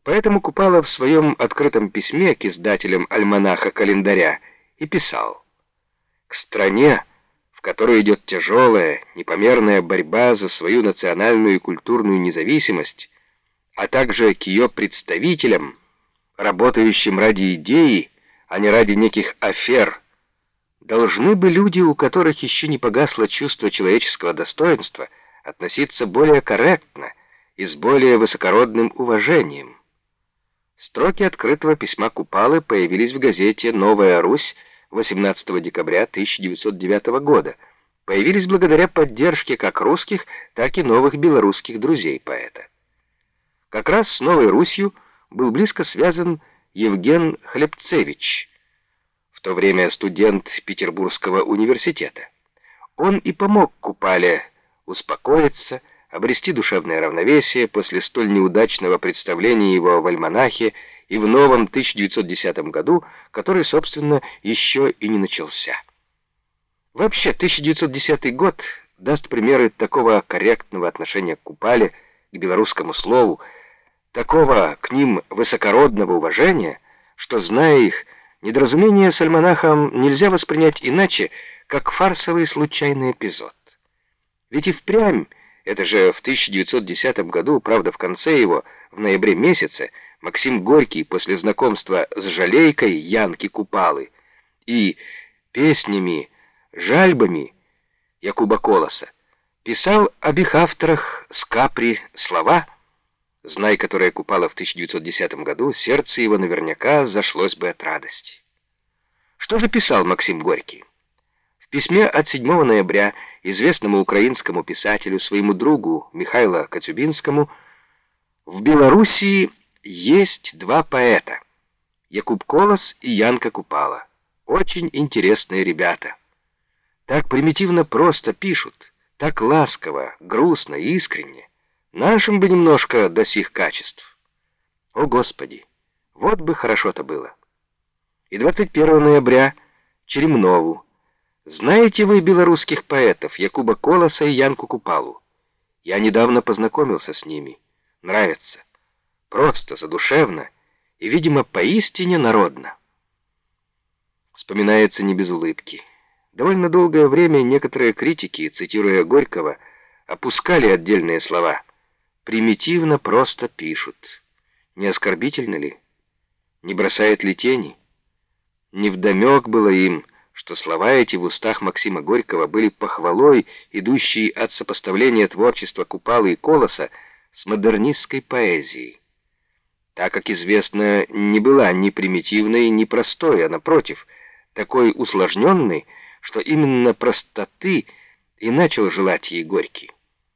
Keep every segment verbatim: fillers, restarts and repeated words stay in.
Поэтому Купала в своем открытом письме к издателям альманаха-календаря и писал: «К стране, в которой идет тяжелая, непомерная борьба за свою национальную и культурную независимость, а также к ее представителям, работающим ради идеи, а не ради неких афер, должны бы люди, у которых еще не погасло чувство человеческого достоинства, относиться более корректно и с более высокородным уважением». Строки открытого письма Купалы появились в газете «Новая Русь» восемнадцатого декабря тысяча девятьсот девятого года. Появились благодаря поддержке как русских, так и новых белорусских друзей поэта. Как раз с Новой Русью был близко связан Евген Хлебцевич, в то время студент Петербургского университета. Он и помог Купале успокоиться, обрести душевное равновесие после столь неудачного представления его в альманахе и в новом тысяча девятьсот десятом году, который, собственно, еще и не начался. Вообще, тысяча девятьсот десятый год даст примеры такого корректного отношения к Купале, к белорусскому слову, такого к ним высокородного уважения, что, зная их, недоразумение с альманахом нельзя воспринять иначе, как фарсовый случайный эпизод. Ведь и впрямь, это же в тысяча девятьсот десятом году, правда, в конце его, в ноябре месяце, Максим Горький после знакомства с жалейкой Янки Купалы и песнями, жальбами Якуба Колоса писал об их авторах с Капри слова, знай, которые Купала в тысяча девятьсот десятом году, сердце его наверняка зашлось бы от радости. Что же писал Максим Горький? В письме от седьмого ноября известному украинскому писателю, своему другу Михайлу Коцюбинскому: «В Белоруссии есть два поэта, Якуб Колос и Янка Купала. Очень интересные ребята. Так примитивно просто пишут, так ласково, грустно и искренне. Нашим бы немножко до сих качеств. О, Господи, вот бы хорошо-то было». И двадцать первого ноября Черемнову: «Знаете вы белорусских поэтов Якуба Колоса и Янку Купалу? Я недавно познакомился с ними. Нравится. Просто, задушевно и, видимо, поистине народно». Вспоминается не без улыбки. Довольно долгое время некоторые критики, цитируя Горького, опускали отдельные слова. Примитивно просто пишут. Не оскорбительно ли? Не бросает ли тени? Невдомек было им, что слова эти в устах Максима Горького были похвалой, идущей от сопоставления творчества Купалы и Колоса с модернистской поэзией. Так как, известно, не была ни примитивной, ни простой, а, напротив, такой усложненной, что именно простоты и начал желать ей Горький.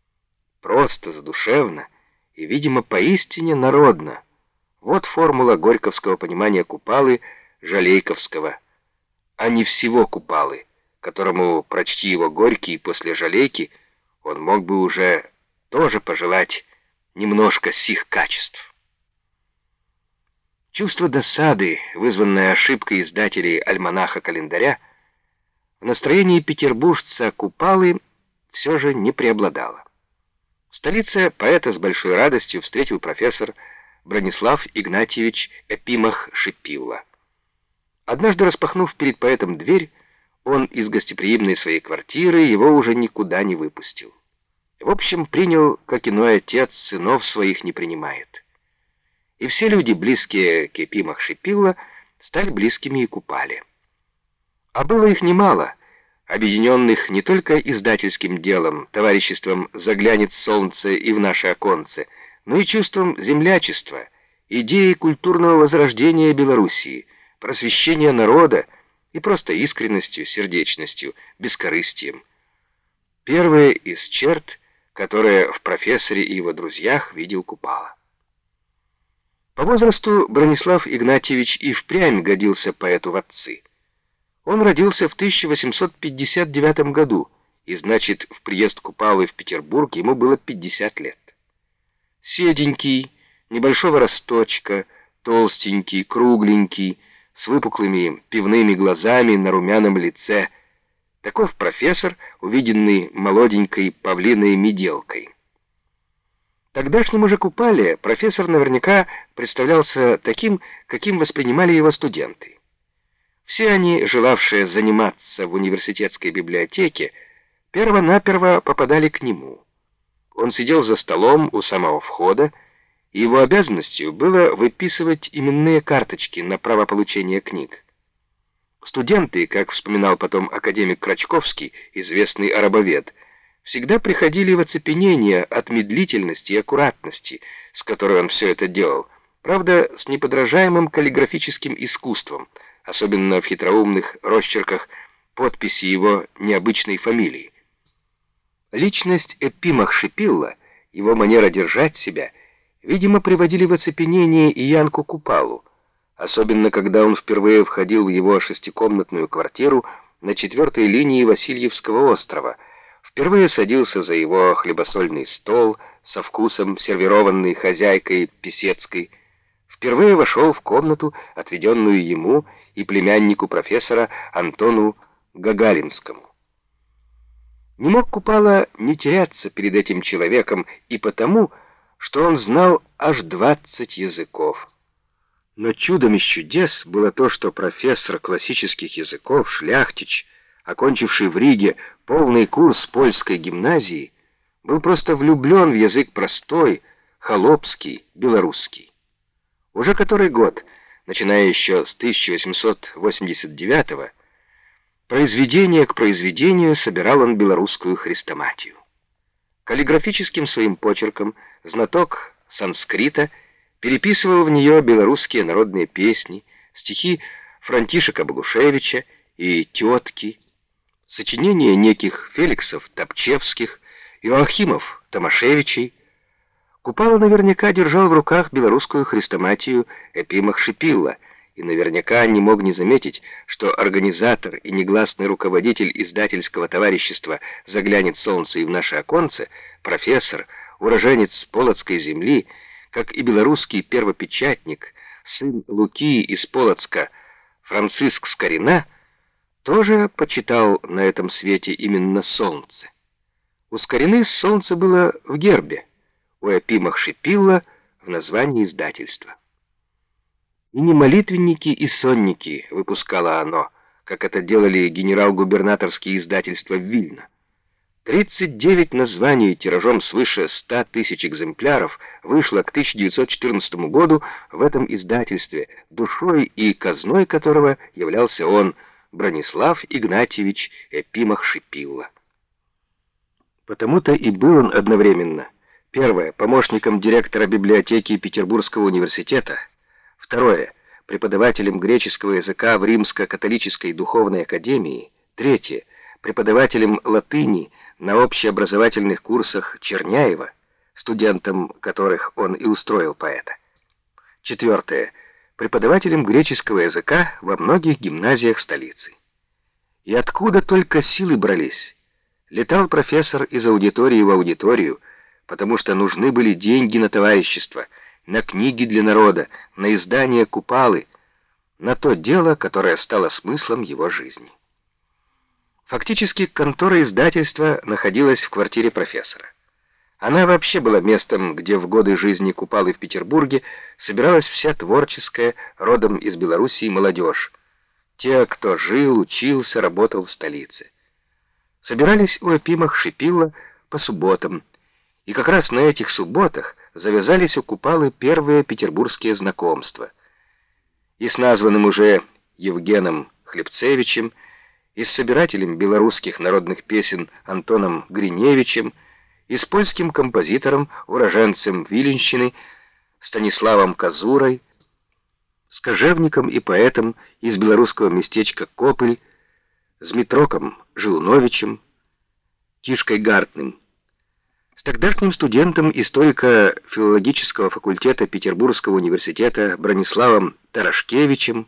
Просто, задушевно и, видимо, поистине народно. Вот формула горьковского понимания Купалы, жалейковского, а не всего Купалы, которому, прочти его Горький после жалейки, он мог бы уже тоже пожелать немножко сих качеств. Чувство досады, вызванное ошибкой издателей альманаха-календаря, в настроении петербуржца Купалы все же не преобладало. В столице поэта с большой радостью встретил профессор Бронислав Игнатьевич Епимах-Шипилла. Однажды, распахнув перед поэтом дверь, он из гостеприимной своей квартиры его уже никуда не выпустил. В общем, принял, как иной отец сынов своих не принимает. И все люди, близкие к Епимах-Шипилла, стали близкими и Купале. А было их немало, объединенных не только издательским делом, товариществом «Заглянет солнце и в наше оконце», но и чувством землячества, идеей культурного возрождения Белоруссии, просвещения народа и просто искренностью, сердечностью, бескорыстием. Первые из черт, которые в профессоре и его друзьях видел Купала. По возрасту Бронислав Игнатьевич и впрямь годился поэту в отцы. Он родился в тысяча восемьсот пятьдесят девятом году, и, значит, в приезд Купалы в Петербург ему было пятьдесят лет. Седенький, небольшого росточка, толстенький, кругленький, с выпуклыми пивными глазами на румяном лице. Таков профессор, увиденный молоденькой павлиной меделкой. Тогдашнему же Купале профессор наверняка представлялся таким, каким воспринимали его студенты. Все они, желавшие заниматься в университетской библиотеке, перво-наперво попадали к нему. Он сидел за столом у самого входа, и его обязанностью было выписывать именные карточки на право получения книг. Студенты, как вспоминал потом академик Крачковский, известный арабовед, всегда приходили в оцепенение от медлительности и аккуратности, с которой он все это делал, правда, с неподражаемым каллиграфическим искусством, особенно в хитроумных росчерках подписи его необычной фамилии. Личность Эпимах Шипилла, его манера держать себя, видимо, приводили в оцепенение и Янку Купалу, особенно когда он впервые входил в его шестикомнатную квартиру на четвертой линии Васильевского острова, впервые садился за его хлебосольный стол со вкусом сервированной хозяйкой Писецкой, впервые вошел в комнату, отведенную ему и племяннику профессора Антону Гагаринскому. Не мог Купала не теряться перед этим человеком и потому, что он знал аж двадцать языков. Но чудом из чудес было то, что профессор классических языков Шляхтич, окончивший в Риге полный курс польской гимназии, был просто влюблен в язык простой, холопский, белорусский. Уже который год, начиная еще с тысяча восемьсот восемьдесят девятого, произведение к произведению собирал он белорусскую хрестоматию. Каллиграфическим своим почерком знаток санскрита переписывал в нее белорусские народные песни, стихи Франтишека Богушевича и тетки, сочинения неких Феликсов Топчевских, Иоахимов Томашевичей. Купала наверняка держал в руках белорусскую хрестоматию Эпимах Шипилла и наверняка не мог не заметить, что организатор и негласный руководитель издательского товарищества «Заглянет солнце и в наше оконце», профессор, уроженец Полоцкой земли, как и белорусский первопечатник, сын Луки из Полоцка, Франциск Скорина, тоже почитал на этом свете именно солнце. У Скорины солнце было в гербе, у Эпимах Шипилла в названии издательства. И не молитвенники и сонники выпускало оно, как это делали генерал-губернаторские издательства в Вильно. тридцать девять названий тиражом свыше ста тысяч экземпляров вышло к тысяча девятьсот четырнадцатому году в этом издательстве, душой и казной которого являлся он, Бронислав Игнатьевич Эпимах Шипилла. Потому-то и был он одновременно: первое, помощником директора библиотеки Петербургского университета; второе, преподавателем греческого языка в Римско-католической духовной академии; третье, преподавателем латыни на общеобразовательных курсах Черняева, студентом которых он и устроил поэта; четвертое, преподавателем греческого языка во многих гимназиях столицы. И откуда только силы брались? Летал профессор из аудитории в аудиторию, потому что нужны были деньги на товарищество, на книги для народа, на издание Купалы, на то дело, которое стало смыслом его жизни. Фактически контора издательства находилась в квартире профессора. Она вообще была местом, где в годы жизни Купалы в Петербурге собиралась вся творческая, родом из Белоруссии, молодежь. Те, кто жил, учился, работал в столице. Собирались у Эпимах Шипилла по субботам, и как раз на этих субботах завязались у Купалы первые петербургские знакомства. И с названным уже Евгеном Хлебцевичем, и с собирателем белорусских народных песен Антоном Гриневичем, и с польским композитором, уроженцем Виленщины Станиславом Казурой, с кожевником и поэтом из белорусского местечка Копыль, с Митроком Жилуновичем, Тишкой Гартным, с тогдашним студентом историко-филологического факультета Петербургского университета Брониславом Тарашкевичем.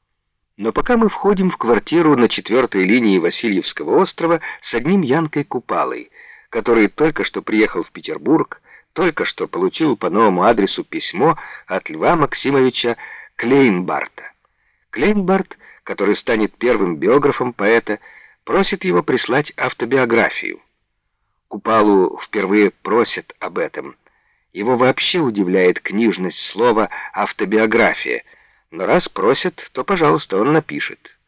Но пока мы входим в квартиру на четвертой линии Васильевского острова с одним Янкой Купалой, который только что приехал в Петербург, только что получил по новому адресу письмо от Льва Максимовича Клейнбарта. Клейнбарт, который станет первым биографом поэта, просит его прислать автобиографию. Купалу впервые просят об этом, Его вообще удивляет книжность слова «автобиография», но раз просят, то, пожалуйста, он напишет.